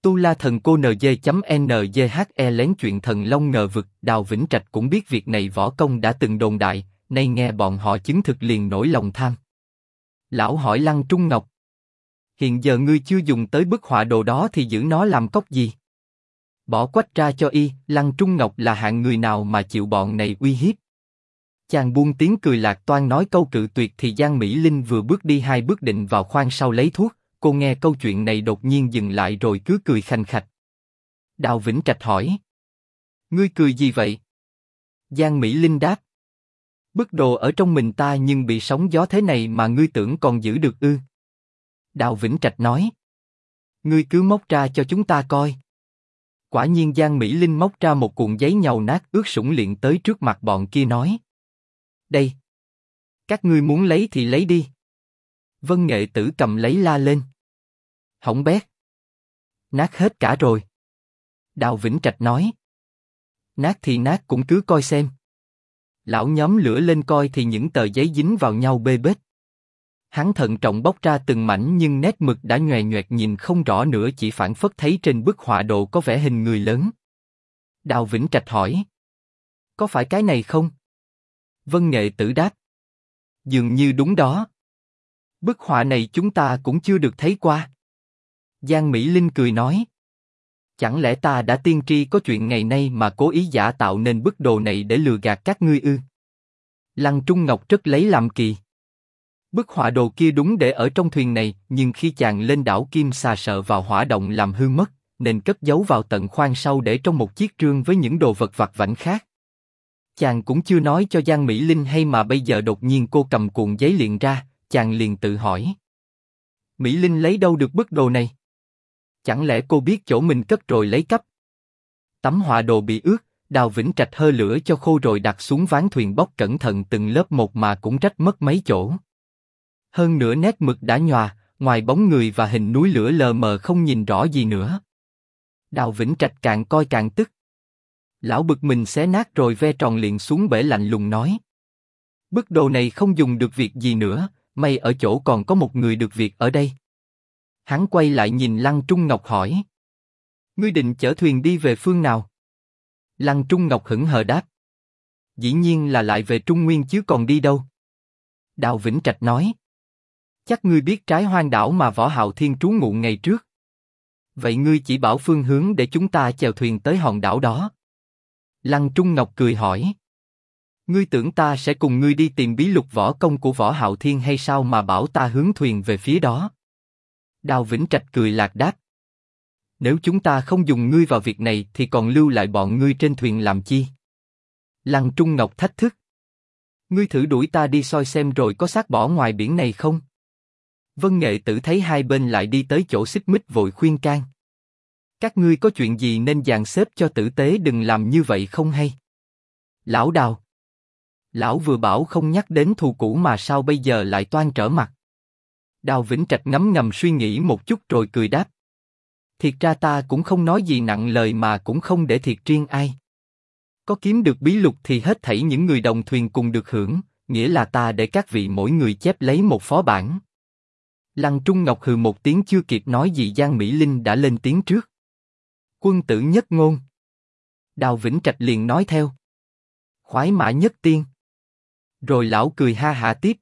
Tu La Thần Cô NG.NGHE lén chuyện thần long ngờ vực. Đào Vĩnh Trạch cũng biết việc này võ công đã từng đồn đại, nay nghe bọn họ chứng thực liền nổi lòng tham. Lão hỏi Lăng Trung Ngọc: hiện giờ ngươi chưa dùng tới bức họa đồ đó thì giữ nó làm cốc gì? Bỏ quách ra cho y. Lăng Trung Ngọc là hạng người nào mà chịu bọn này uy hiếp? Chàng buông tiếng cười lạc toan nói câu cự tuyệt thì Giang Mỹ Linh vừa bước đi 2 bước định vào khoang sau lấy thuốc. Cô nghe câu chuyện này đột nhiên dừng lại rồi cứ cười khanh khách. Đào Vĩnh Trạch hỏi: ngươi cười gì vậy? Giang Mỹ Linh đáp: bức đồ ở trong mình ta nhưng bị sóng gió thế này mà ngươi tưởng còn giữ được ư? Đào Vĩnh Trạch nói: ngươi cứ móc ra cho chúng ta coi. Quả nhiên Giang Mỹ Linh móc ra một cuộn giấy nhàu nát ướt sũng liền tới trước mặt bọn kia nói: đây. Các ngươi muốn lấy thì lấy đi. Vân Nghệ Tử cầm lấy la lên: hỏng bét. Nát hết cả rồi. Đào Vĩnh Trạch nói: nát thì nát cũng cứ coi xem. Lão nhóm lửa lên coi thì những tờ giấy dính vào nhau bê bết. Hắn thận trọng bóc ra từng mảnh nhưng nét mực đã nhòe nhoẹt nhìn không rõ nữa, chỉ phảng phất thấy trên bức họa đồ có vẻ hình người lớn. Đào Vĩnh Trạch hỏi: có phải cái này không? Vân Nghệ Tử đáp: dường như đúng đó. Bức họa này chúng ta cũng chưa được thấy qua. Giang Mỹ Linh cười nói: chẳng lẽ ta đã tiên tri có chuyện ngày nay mà cố ý giả tạo nên bức đồ này để lừa gạt các ngươi ư? Lăng Trung Ngọc rất lấy làm kỳ. Bức họa đồ kia đúng để ở trong thuyền này, nhưng khi chàng lên đảo Kim Xà sợ vào hỏa động làm hư mất, nên cất giấu vào tận khoang sau để trong một chiếc trương với những đồ vật vặt vãnh khác. Chàng cũng chưa nói cho Giang Mỹ Linh hay mà bây giờ đột nhiên cô cầm cuộn giấy liền ra, chàng liền tự hỏi: Mỹ Linh lấy đâu được bức đồ này? Chẳng lẽ cô biết chỗ mình cất rồi lấy cắp? Tấm họa đồ bị ướt, Đào Vĩnh Trạch hơ lửa cho khô rồi đặt xuống ván thuyền bóc cẩn thận từng lớp một mà cũng rách mất mấy chỗ. Hơn nữa nét mực đã nhòa, ngoài bóng người và hình núi lửa lờ mờ không nhìn rõ gì nữa. Đào Vĩnh Trạch càng coi càng tức. Lão bực mình xé nát rồi ve tròn liền xuống bể lạnh lùng nói: bức đồ này không dùng được việc gì nữa, may ở chỗ còn có một người được việc ở đây. Hắn quay lại nhìn Lăng Trung Ngọc hỏi: ngươi định chở thuyền đi về phương nào? Lăng Trung Ngọc hững hờ đáp: dĩ nhiên là lại về Trung Nguyên chứ còn đi đâu. Đào Vĩnh Trạch nói: chắc ngươi biết trái hoang đảo mà Võ Hạo Thiên trú ngụ ngày trước. Vậy ngươi chỉ bảo phương hướng để chúng ta chèo thuyền tới hòn đảo đó. Lăng Trung Ngọc cười hỏi: ngươi tưởng ta sẽ cùng ngươi đi tìm bí lục võ công của Võ Hạo Thiên hay sao mà bảo ta hướng thuyền về phía đó? Đào Vĩnh Trạch cười lạc đáp: nếu chúng ta không dùng ngươi vào việc này thì còn lưu lại bọn ngươi trên thuyền làm chi? Lăng Trung Ngọc thách thức: ngươi thử đuổi ta đi soi xem rồi có xác bỏ ngoài biển này không? Vân Nghệ Tử thấy hai bên lại đi tới chỗ xích mích vội khuyên can: các ngươi có chuyện gì nên dàn xếp cho tử tế, đừng làm như vậy không hay. Lão Đào, lão vừa bảo không nhắc đến thù cũ mà sao bây giờ lại toan trở mặt? Đào Vĩnh Trạch ngấm ngầm suy nghĩ một chút rồi cười đáp: thiệt ra ta cũng không nói gì nặng lời mà cũng không để thiệt riêng ai. Có kiếm được bí lục thì hết thảy những người đồng thuyền cùng được hưởng, nghĩa là ta để các vị mỗi người chép lấy một phó bản. Lăng Trung Ngọc hừ một tiếng chưa kịp nói gì Giang Mỹ Linh đã lên tiếng trước: quân tử nhất ngôn. Đào Vĩnh Trạch liền nói theo: khoái mã nhất tiên. Rồi lão cười ha hả tiếp: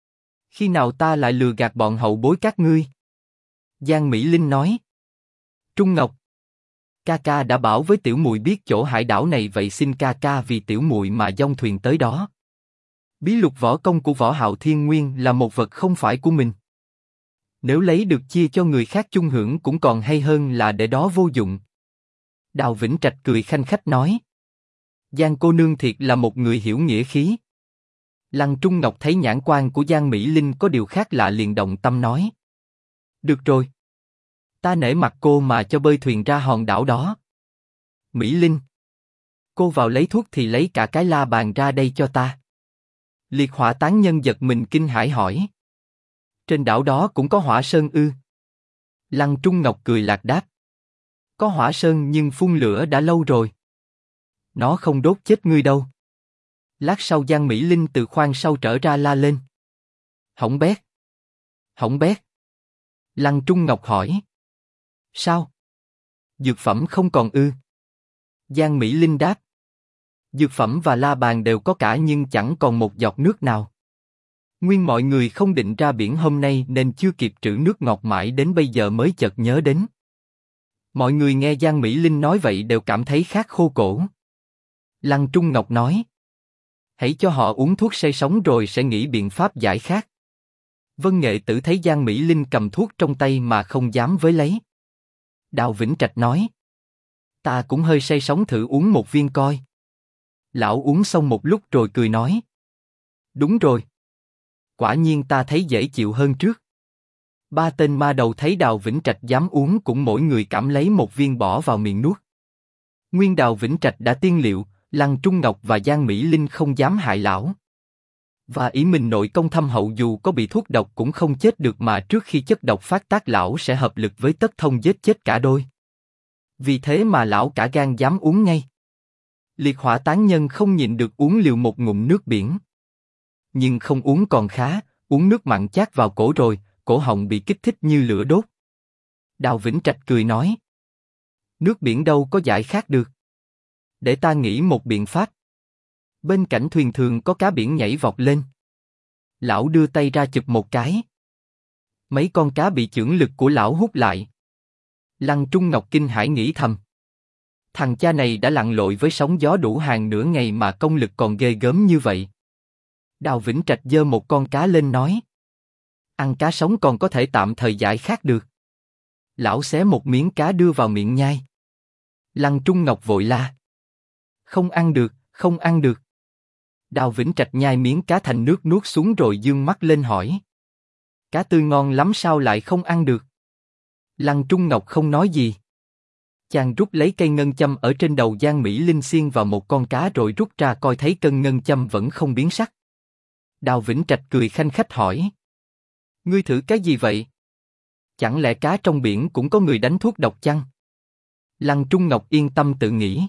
khi nào ta lại lừa gạt bọn hậu bối các ngươi? Giang Mỹ Linh nói: Trung Ngọc, ca ca đã bảo với tiểu muội biết chỗ hải đảo này, vậy xin ca ca vì tiểu muội mà dông thuyền tới đó. Bí lục võ công của Võ Hạo Thiên nguyên là một vật không phải của mình. Nếu lấy được chia cho người khác chung hưởng cũng còn hay hơn là để đó vô dụng. Đào Vĩnh Trạch cười khanh khách nói: Giang cô nương thiệt là một người hiểu nghĩa khí. Lăng Trung Ngọc thấy nhãn quan của Giang Mỹ Linh có điều khác lạ liền động tâm nói: được rồi, ta nể mặt cô mà cho bơi thuyền ra hòn đảo đó. Mỹ Linh, cô vào lấy thuốc thì lấy cả cái la bàn ra đây cho ta. Liệt Hỏa tán nhân giật mình kinh hãi hỏi: trên đảo đó cũng có hỏa sơn ư? Lăng Trung Ngọc cười lạc đáp: có hỏa sơn nhưng phun lửa đã lâu rồi. Nó không đốt chết ngươi đâu. Lát sau Giang Mỹ Linh từ khoang sau trở ra la lên: hỏng bét! Hỏng bét! Lăng Trung Ngọc hỏi: sao? Dược phẩm không còn ư? Giang Mỹ Linh đáp. Dược phẩm và la bàn đều có cả nhưng chẳng còn một giọt nước nào. Nguyên mọi người không định ra biển hôm nay nên chưa kịp trữ nước ngọt mãi đến bây giờ mới chợt nhớ đến. Mọi người nghe Giang Mỹ Linh nói vậy đều cảm thấy khát khô cổ. Lăng Trung Ngọc nói. Hãy cho họ uống thuốc say sóng rồi sẽ nghĩ biện pháp giải khát. Vân Nghệ Tử thấy Giang Mỹ Linh cầm thuốc trong tay mà không dám với lấy. Đào Vĩnh Trạch nói. Ta cũng hơi say sóng thử uống một viên coi. Lão uống xong một lúc rồi cười nói. Đúng rồi. Quả nhiên ta thấy dễ chịu hơn trước. Ba tên ma đầu thấy Đào Vĩnh Trạch dám uống cũng mỗi người cảm lấy một viên bỏ vào miệng nuốt. Nguyên Đào Vĩnh Trạch đã tiên liệu, Lăng Trung Ngọc và Giang Mỹ Linh không dám hại lão. Và ý mình nội công thâm hậu dù có bị thuốc độc cũng không chết được mà trước khi chất độc phát tác lão sẽ hợp lực với Tất Thông giết chết cả đôi. Vì thế mà lão cả gan dám uống ngay. Liệt Hỏa tán nhân không nhịn được uống liều một ngụm nước biển. Nhưng không uống còn khá, uống nước mặn chát vào cổ rồi, cổ họng bị kích thích như lửa đốt. Đào Vĩnh Trạch cười nói. Nước biển đâu có giải khát được. Để ta nghĩ một biện pháp. Bên cạnh thuyền thường có cá biển nhảy vọt lên. Lão đưa tay ra chụp một cái. Mấy con cá bị chưởng lực của lão hút lại. Lăng Trung Ngọc kinh hãi nghĩ thầm. Thằng cha này đã lặn lội với sóng gió đủ hàng nửa ngày mà công lực còn ghê gớm như vậy. Đào Vĩnh Trạch giơ một con cá lên nói. Ăn cá sống còn có thể tạm thời giải khát được. Lão xé một miếng cá đưa vào miệng nhai. Lăng Trung Ngọc vội la. Không ăn được, không ăn được. Đào Vĩnh Trạch nhai miếng cá thành nước nuốt xuống rồi dương mắt lên hỏi. Cá tươi ngon lắm sao lại không ăn được? Lăng Trung Ngọc không nói gì. Chàng rút lấy cây ngân châm ở trên đầu Giang Mỹ Linh xiên vào một con cá rồi rút ra coi thấy cân ngân châm vẫn không biến sắc. Đào Vĩnh Trạch cười khanh khách hỏi. Ngươi thử cái gì vậy? Chẳng lẽ cá trong biển cũng có người đánh thuốc độc chăng? Lăng Trung Ngọc yên tâm tự nghĩ.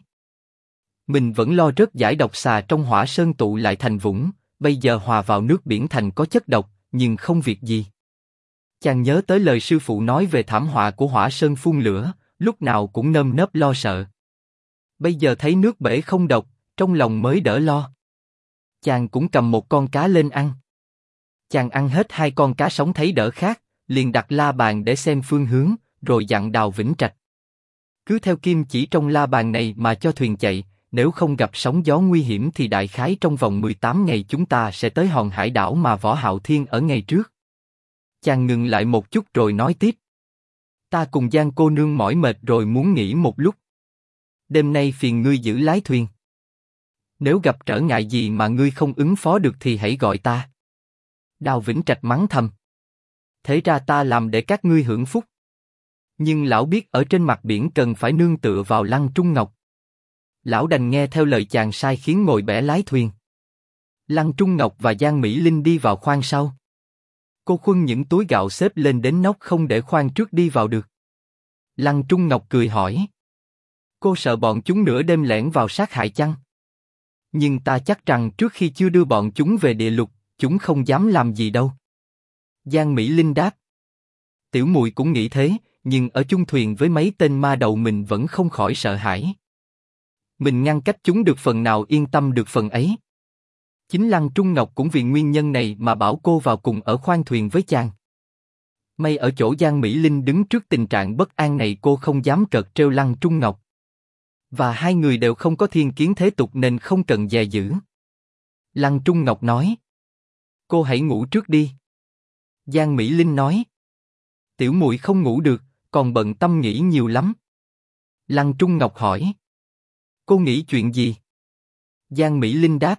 Mình vẫn lo rớt giải độc xà trong Hỏa Sơn tụ lại thành vũng, bây giờ hòa vào nước biển thành có chất độc, nhưng không việc gì. Chàng nhớ tới lời sư phụ nói về thảm họa của Hỏa Sơn phun lửa, lúc nào cũng nơm nớp lo sợ. Bây giờ thấy nước bể không độc, trong lòng mới đỡ lo. Chàng cũng cầm một con cá lên ăn. Chàng ăn hết 2 con cá sống thấy đỡ khát, liền đặt la bàn để xem phương hướng, rồi dặn Đào Vĩnh Trạch. Cứ theo kim chỉ trong la bàn này mà cho thuyền chạy, nếu không gặp sóng gió nguy hiểm thì đại khái trong vòng 18 ngày chúng ta sẽ tới hòn hải đảo mà Võ Hạo Thiên ở ngày trước. Chàng ngừng lại một chút rồi nói tiếp. Ta cùng Giang cô nương mỏi mệt rồi muốn nghỉ một lúc. Đêm nay phiền ngươi giữ lái thuyền. Nếu gặp trở ngại gì mà ngươi không ứng phó được thì hãy gọi ta. Đào Vĩnh Trạch mắng thầm. Thế ra ta làm để các ngươi hưởng phúc. Nhưng lão biết ở trên mặt biển cần phải nương tựa vào Lăng Trung Ngọc. Lão đành nghe theo lời chàng sai khiến ngồi bẻ lái thuyền. Lăng Trung Ngọc và Giang Mỹ Linh đi vào khoang sau. Cô khuân những túi gạo xếp lên đến nóc không để khoang trước đi vào được. Lăng Trung Ngọc cười hỏi. Cô sợ bọn chúng nửa đêm lẻn vào sát hại chăng? Nhưng ta chắc rằng trước khi chưa đưa bọn chúng về địa lục, chúng không dám làm gì đâu. Giang Mỹ Linh đáp. Tiểu muội cũng nghĩ thế, nhưng ở chung thuyền với mấy tên ma đầu mình vẫn không khỏi sợ hãi. Mình ngăn cách chúng được phần nào yên tâm được phần ấy. Chính Lăng Trung Ngọc cũng vì nguyên nhân này mà bảo cô vào cùng ở khoang thuyền với chàng. May ở chỗ Giang Mỹ Linh đứng trước tình trạng bất an này cô không dám cợt trêu Lăng Trung Ngọc. Và hai người đều không có thiên kiến thế tục nên không cần dè giữ. Lăng Trung Ngọc nói. Cô hãy ngủ trước đi. Giang Mỹ Linh nói. Tiểu muội không ngủ được, còn bận tâm nghĩ nhiều lắm. Lăng Trung Ngọc hỏi. Cô nghĩ chuyện gì? Giang Mỹ Linh đáp.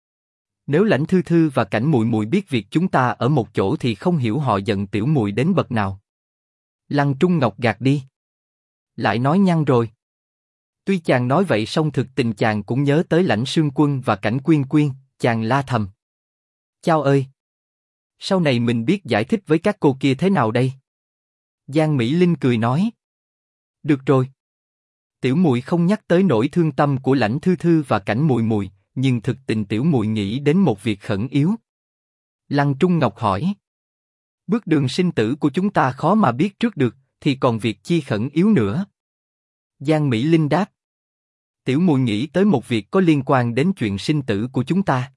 Nếu Lãnh Thư Thư và Cảnh muội muội biết việc chúng ta ở một chỗ thì không hiểu họ giận tiểu muội đến bậc nào. Lăng Trung Ngọc gạt đi. Lại nói nhăng rồi. Tuy chàng nói vậy song thực tình chàng cũng nhớ tới Lãnh Sương Quân và Cảnh Quyên Quyên, chàng la thầm. Chao ơi! Sau này mình biết giải thích với các cô kia thế nào đây? Giang Mỹ Linh cười nói. Được rồi. Tiểu muội không nhắc tới nỗi thương tâm của Lãnh Thư Thư và Cảnh muội muội, nhưng thực tình tiểu muội nghĩ đến một việc khẩn yếu. Lăng Trung Ngọc hỏi. Bước đường sinh tử của chúng ta khó mà biết trước được, thì còn việc chi khẩn yếu nữa? Giang Mỹ Linh đáp. Tiểu Mùi nghĩ tới một việc có liên quan đến chuyện sinh tử của chúng ta.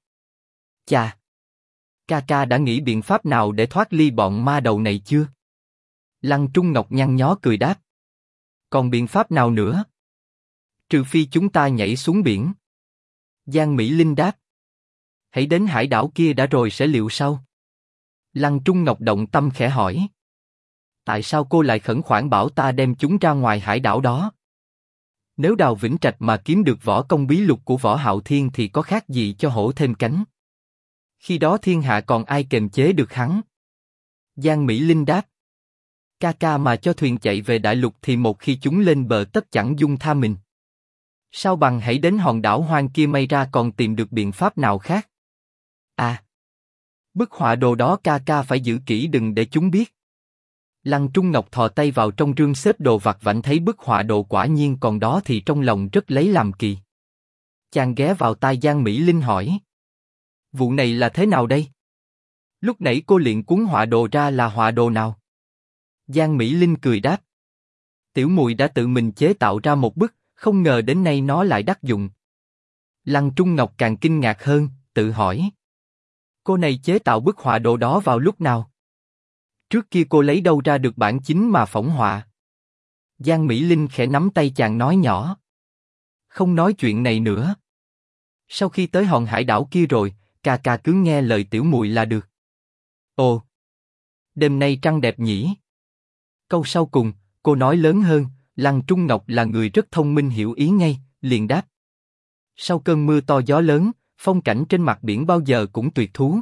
Chà! Ca ca đã nghĩ biện pháp nào để thoát ly bọn ma đầu này chưa? Lăng Trung Ngọc nhăn nhó cười đáp. Còn biện pháp nào nữa? Trừ phi chúng ta nhảy xuống biển. Giang Mỹ Linh đáp. Hãy đến hải đảo kia đã rồi sẽ liệu sau. Lăng Trung Ngọc động tâm khẽ hỏi. Tại sao cô lại khẩn khoản bảo ta đem chúng ra ngoài hải đảo đó? Nếu Đào Vĩnh Trạch mà kiếm được võ công bí lục của Võ Hạo Thiên thì có khác gì cho hổ thêm cánh. Khi đó thiên hạ còn ai kềm chế được hắn? Giang Mỹ Linh đáp. Ca ca mà cho thuyền chạy về đại lục thì một khi chúng lên bờ tất chẳng dung tha mình. Sao bằng hãy đến hòn đảo hoang kia may ra còn tìm được biện pháp nào khác? À! Bức họa đồ đó ca ca phải giữ kỹ đừng để chúng biết. Lăng Trung Ngọc thò tay vào trong rương xếp đồ vặt vãnh thấy bức họa đồ quả nhiên còn đó thì trong lòng rất lấy làm kỳ. Chàng ghé vào tai Giang Mỹ Linh hỏi. Vụ này là thế nào đây? Lúc nãy cô liền cuốn họa đồ ra là họa đồ nào? Giang Mỹ Linh cười đáp. Tiểu Mùi đã tự mình chế tạo ra một bức, không ngờ đến nay nó lại đắc dụng. Lăng Trung Ngọc càng kinh ngạc hơn, tự hỏi. Cô này chế tạo bức họa đồ đó vào lúc nào? Trước kia cô lấy đâu ra được bản chính mà phỏng họa? Giang Mỹ Linh khẽ nắm tay chàng nói nhỏ. Không nói chuyện này nữa. Sau khi tới hòn hải đảo kia rồi, ca ca cứ nghe lời Tiểu Mùi là được. Ồ! Đêm nay trăng đẹp nhỉ? Câu sau cùng, cô nói lớn hơn, Lăng Trung Ngọc là người rất thông minh hiểu ý ngay, liền đáp. Sau cơn mưa to gió lớn, phong cảnh trên mặt biển bao giờ cũng tuyệt thú.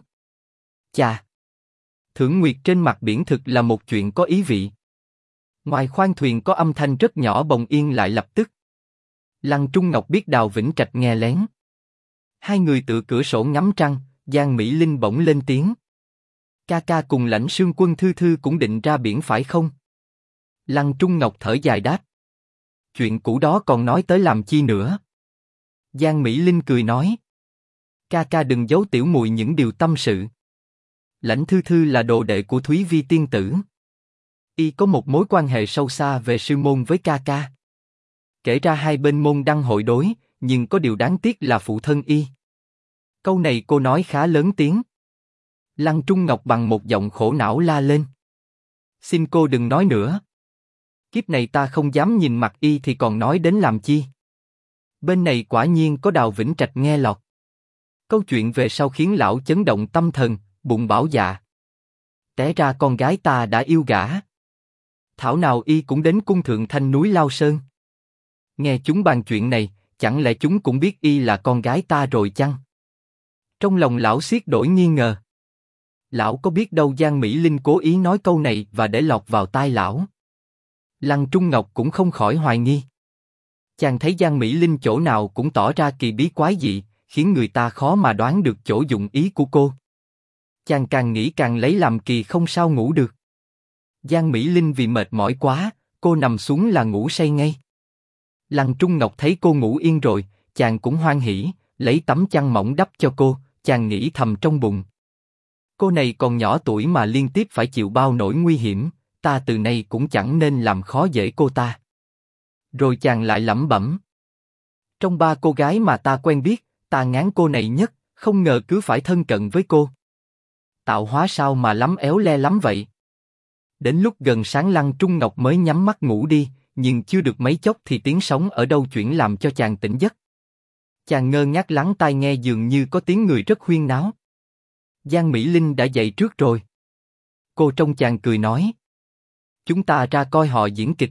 Chà! Thưởng nguyệt trên mặt biển thực là một chuyện có ý vị. Ngoài khoang thuyền có âm thanh rất nhỏ bồng yên lại lập tức. Lăng Trung Ngọc biết Đào Vĩnh Trạch nghe lén. Hai người tựa cửa sổ ngắm trăng, Giang Mỹ Linh bỗng lên tiếng. Ca ca cùng Lãnh Sương Quân Thư Thư cũng định ra biển phải không? Lăng Trung Ngọc thở dài đáp. Chuyện cũ đó còn nói tới làm chi nữa? Giang Mỹ Linh cười nói. Ca ca đừng giấu Tiểu Mùi những điều tâm sự. Lãnh Thư Thư là đồ đệ của Thúy Vi tiên tử. Y có một mối quan hệ sâu xa về sư môn với ca ca. Kể ra hai bên môn đăng hội đối, nhưng có điều đáng tiếc là phụ thân Y. Câu này cô nói khá lớn tiếng. Lăng Trung Ngọc bằng một giọng khổ não la lên. Xin cô đừng nói nữa. Kiếp này ta không dám nhìn mặt Y thì còn nói đến làm chi. Bên này quả nhiên có Đào Vĩnh Trạch nghe lọt. Câu chuyện về sau khiến lão chấn động tâm thần, bụng bảo dạ. Té ra con gái ta đã yêu gả. Thảo nào Y cũng đến cung thượng thanh núi Lao Sơn. Nghe chúng bàn chuyện này, chẳng lẽ chúng cũng biết Y là con gái ta rồi chăng? Trong lòng lão xiết đổi nghi ngờ. Lão có biết đâu Giang Mỹ Linh cố ý nói câu này và để lọt vào tai lão. Lăng Trung Ngọc cũng không khỏi hoài nghi. Chàng thấy Giang Mỹ Linh chỗ nào cũng tỏ ra kỳ bí quái dị, khiến người ta khó mà đoán được chỗ dụng ý của cô. Chàng càng nghĩ càng lấy làm kỳ không sao ngủ được. Giang Mỹ Linh vì mệt mỏi quá, cô nằm xuống là ngủ say ngay. Lăng Trung Ngọc thấy cô ngủ yên rồi, chàng cũng hoan hỉ, lấy tấm chăn mỏng đắp cho cô, chàng nghĩ thầm trong bụng. Cô này còn nhỏ tuổi mà liên tiếp phải chịu bao nỗi nguy hiểm, ta từ nay cũng chẳng nên làm khó dễ cô ta. Rồi chàng lại lẩm bẩm. Trong ba cô gái mà ta quen biết, ta ngán cô này nhất, không ngờ cứ phải thân cận với cô. Tạo hóa sao mà lắm éo le lắm vậy. Đến lúc gần sáng Lăng Trung Ngọc mới nhắm mắt ngủ đi, nhưng chưa được mấy chốc thì tiếng sóng ở đâu chuyển làm cho chàng tỉnh giấc. Chàng ngơ ngác lắng tai nghe dường như có tiếng người rất huyên náo. Giang Mỹ Linh đã dậy trước rồi. Cô trông chàng cười nói. Chúng ta ra coi họ diễn kịch.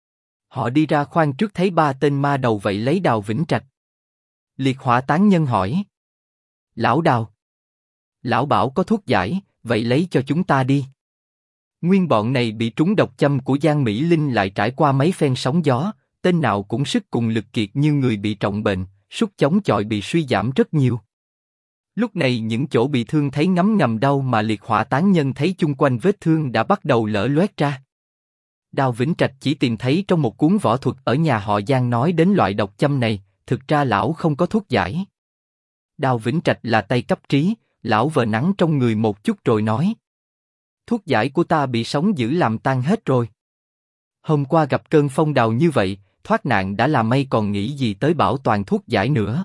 Họ đi ra khoang trước thấy ba tên ma đầu vậy lấy Đào Vĩnh Trạch. Liệt Hỏa tán nhân hỏi. Lão Đào. Lão bảo có thuốc giải, vậy lấy cho chúng ta đi. Nguyên bọn này bị trúng độc châm của Giang Mỹ Linh lại trải qua mấy phen sóng gió, tên nào cũng sức cùng lực kiệt như người bị trọng bệnh, sức chống chọi bị suy giảm rất nhiều. Lúc này những chỗ bị thương thấy ngấm ngầm đau mà Liệt Hỏa tán nhân thấy chung quanh vết thương đã bắt đầu lở loét ra. Đào Vĩnh Trạch chỉ tìm thấy trong một cuốn võ thuật ở nhà họ Giang nói đến loại độc châm này, thực ra lão không có thuốc giải. Đào Vĩnh Trạch là tay cấp trí, lão vờ nắng trong người một chút rồi nói. Thuốc giải của ta bị sóng dữ làm tan hết rồi. Hôm qua gặp cơn phong đào như vậy, thoát nạn đã là may còn nghĩ gì tới bảo toàn thuốc giải nữa.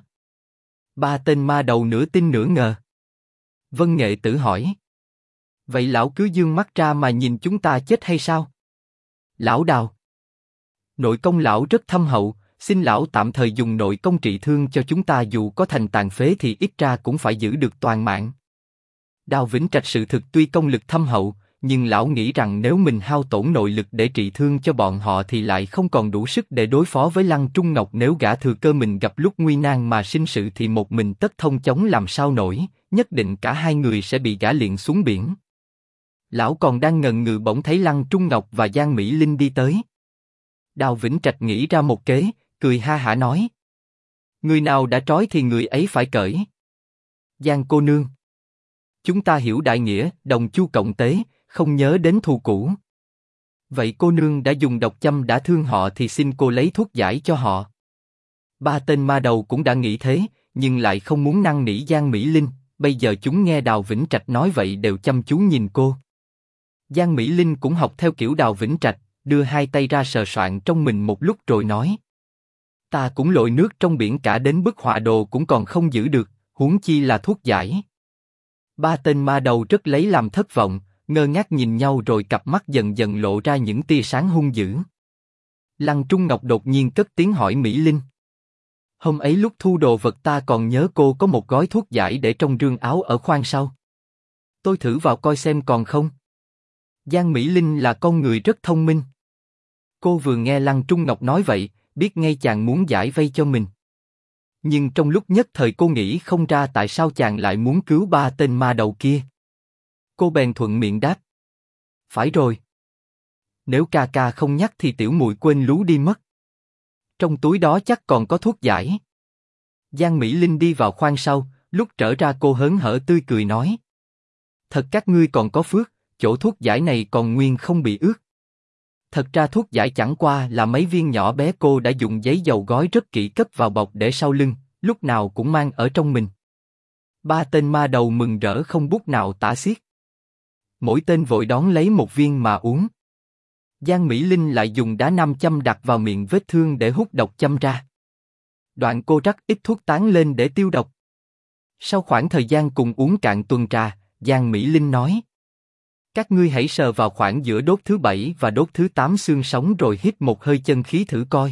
Ba tên ma đầu nửa tin nửa ngờ. Vân Nghệ Tử hỏi. Vậy lão cứ dương mắt ra mà nhìn chúng ta chết hay sao? Lão Đào. Nội công lão rất thâm hậu, xin lão tạm thời dùng nội công trị thương cho chúng ta, dù có thành tàn phế thì ít ra cũng phải giữ được toàn mạng. Đào Vĩnh Trạch sự thực tuy công lực thâm hậu, nhưng lão nghĩ rằng nếu mình hao tổn nội lực để trị thương cho bọn họ thì lại không còn đủ sức để đối phó với Lăng Trung Ngọc. Nếu gã thừa cơ mình gặp lúc nguy nan mà sinh sự thì một mình tất thông chống làm sao nổi, nhất định cả hai người sẽ bị gã liệng xuống biển. Lão còn đang ngần ngừ bỗng thấy Lăng Trung Ngọc và Giang Mỹ Linh đi tới. Đào Vĩnh Trạch nghĩ ra một kế, cười ha hả nói. Người nào đã trói thì người ấy phải cởi. Giang cô nương. Chúng ta hiểu đại nghĩa, đồng chu cộng tế, không nhớ đến thù cũ. Vậy cô nương đã dùng độc châm đã thương họ thì xin cô lấy thuốc giải cho họ. Ba tên ma đầu cũng đã nghĩ thế, nhưng lại không muốn năn nỉ Giang Mỹ Linh. Bây giờ chúng nghe Đào Vĩnh Trạch nói vậy đều chăm chú nhìn cô. Giang Mỹ Linh cũng học theo kiểu Đào Vĩnh Trạch, đưa hai tay ra sờ soạn trong mình một lúc rồi nói. Ta cũng lội nước trong biển cả đến bức họa đồ cũng còn không giữ được, huống chi là thuốc giải. Ba tên ma đầu rất lấy làm thất vọng, ngơ ngác nhìn nhau rồi cặp mắt dần dần lộ ra những tia sáng hung dữ. Lăng Trung Ngọc đột nhiên cất tiếng hỏi Mỹ Linh. Hôm ấy lúc thu đồ vật ta còn nhớ cô có một gói thuốc giải để trong rương áo ở khoang sau. Tôi thử vào coi xem còn không. Giang Mỹ Linh là con người rất thông minh. Cô vừa nghe Lăng Trung Ngọc nói vậy, biết ngay chàng muốn giải vây cho mình. Nhưng trong lúc nhất thời cô nghĩ không ra tại sao chàng lại muốn cứu ba tên ma đầu kia. Cô bèn thuận miệng đáp. Phải rồi. Nếu ca ca không nhắc thì tiểu muội quên lú đi mất. Trong túi đó chắc còn có thuốc giải. Giang Mỹ Linh đi vào khoang sau, lúc trở ra cô hớn hở tươi cười nói. Thật các ngươi còn có phước, chỗ thuốc giải này còn nguyên không bị ướt. Thật ra thuốc giải chẳng qua là mấy viên nhỏ bé cô đã dùng giấy dầu gói rất kỹ cất vào bọc để sau lưng, lúc nào cũng mang ở trong mình. Ba tên ma đầu mừng rỡ không bút nào tả xiết. Mỗi tên vội đón lấy một viên mà uống. Giang Mỹ Linh lại dùng đá nam châm đặt vào miệng vết thương để hút độc châm ra. Đoạn cô rắc ít thuốc tán lên để tiêu độc. Sau khoảng thời gian cùng uống cạn tuần trà, Giang Mỹ Linh nói. Các ngươi hãy sờ vào khoảng giữa đốt thứ 7 và đốt thứ 8 xương sống rồi hít một hơi chân khí thử coi.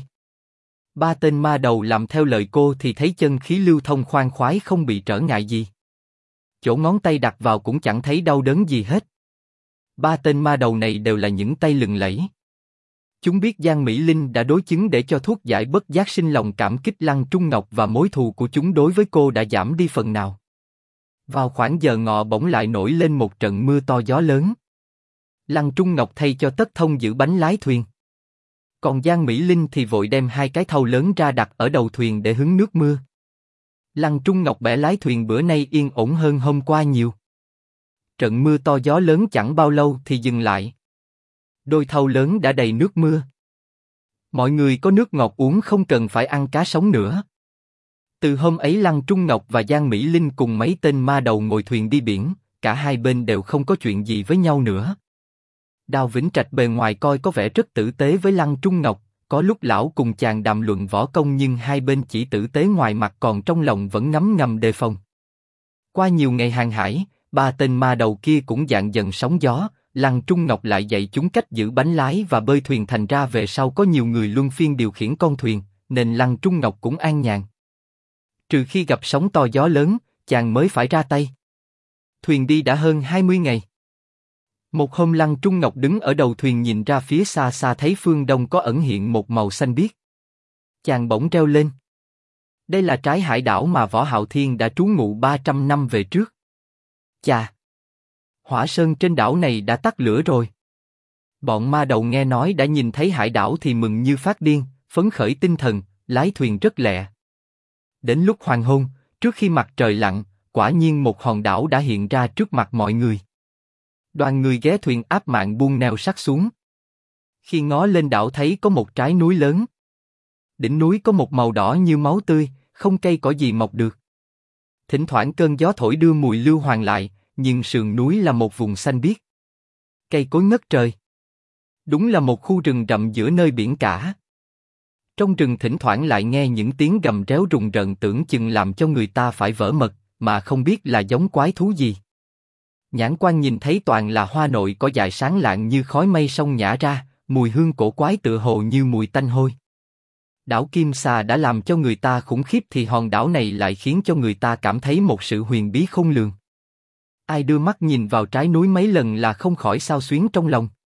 Ba tên ma đầu làm theo lời cô thì thấy chân khí lưu thông khoan khoái không bị trở ngại gì. Chỗ ngón tay đặt vào cũng chẳng thấy đau đớn gì hết. Ba tên ma đầu này đều là những tay lừng lẫy. Chúng biết Giang Mỹ Linh đã đối chứng để cho thuốc giải bất giác sinh lòng cảm kích Lăng Trung Ngọc và mối thù của chúng đối với cô đã giảm đi phần nào. Vào khoảng giờ ngọ bỗng lại nổi lên một trận mưa to gió lớn. Lăng Trung Ngọc thay cho Tất Thông giữ bánh lái thuyền. Còn Giang Mỹ Linh thì vội đem hai cái thau lớn ra đặt ở đầu thuyền để hứng nước mưa. Lăng Trung Ngọc bẻ lái thuyền bữa nay yên ổn hơn hôm qua nhiều. Trận mưa to gió lớn chẳng bao lâu thì dừng lại. Đôi thau lớn đã đầy nước mưa. Mọi người có nước ngọt uống không cần phải ăn cá sống nữa. Từ hôm ấy Lăng Trung Ngọc và Giang Mỹ Linh cùng mấy tên ma đầu ngồi thuyền đi biển, cả hai bên đều không có chuyện gì với nhau nữa. Đào Vĩnh Trạch bề ngoài coi có vẻ rất tử tế với Lăng Trung Ngọc, có lúc lão cùng chàng đàm luận võ công nhưng hai bên chỉ tử tế ngoài mặt còn trong lòng vẫn ngấm ngầm đề phòng. Qua nhiều ngày hàng hải, ba tên ma đầu kia cũng dạng dần sóng gió, Lăng Trung Ngọc lại dạy chúng cách giữ bánh lái và bơi thuyền, thành ra về sau có nhiều người luân phiên điều khiển con thuyền, nên Lăng Trung Ngọc cũng an nhàn. Trừ khi gặp sóng to gió lớn, chàng mới phải ra tay. Thuyền đi đã hơn 20 ngày. Một hôm Lăng Trung Ngọc đứng ở đầu thuyền nhìn ra phía xa xa thấy phương đông có ẩn hiện một màu xanh biếc. Chàng bỗng reo lên. Đây là trái hải đảo mà Võ Hạo Thiên đã trú ngụ 300 năm về trước. Chà! Hỏa sơn trên đảo này đã tắt lửa rồi. Bọn ma đầu nghe nói đã nhìn thấy hải đảo thì mừng như phát điên, phấn khởi tinh thần, lái thuyền rất lẹ. Đến lúc hoàng hôn, trước khi mặt trời lặn, quả nhiên một hòn đảo đã hiện ra trước mặt mọi người. Đoàn người ghé thuyền áp mạng buông neo sắt xuống. Khi ngó lên đảo thấy có một trái núi lớn. Đỉnh núi có một màu đỏ như máu tươi, không cây cỏ gì mọc được. Thỉnh thoảng cơn gió thổi đưa mùi lưu hoàng lại, nhưng sườn núi là một vùng xanh biếc. Cây cối ngất trời. Đúng là một khu rừng rậm giữa nơi biển cả. Trong rừng thỉnh thoảng lại nghe những tiếng gầm réo rùng rợn tưởng chừng làm cho người ta phải vỡ mật, mà không biết là giống quái thú gì. Nhãn quan nhìn thấy toàn là hoa nội có dài sáng lạng như khói mây sông nhả ra, mùi hương cổ quái tựa hồ như mùi tanh hôi. Đảo Kim Xà đã làm cho người ta khủng khiếp thì hòn đảo này lại khiến cho người ta cảm thấy một sự huyền bí khôn lường. Ai đưa mắt nhìn vào trái núi mấy lần là không khỏi xao xuyến trong lòng.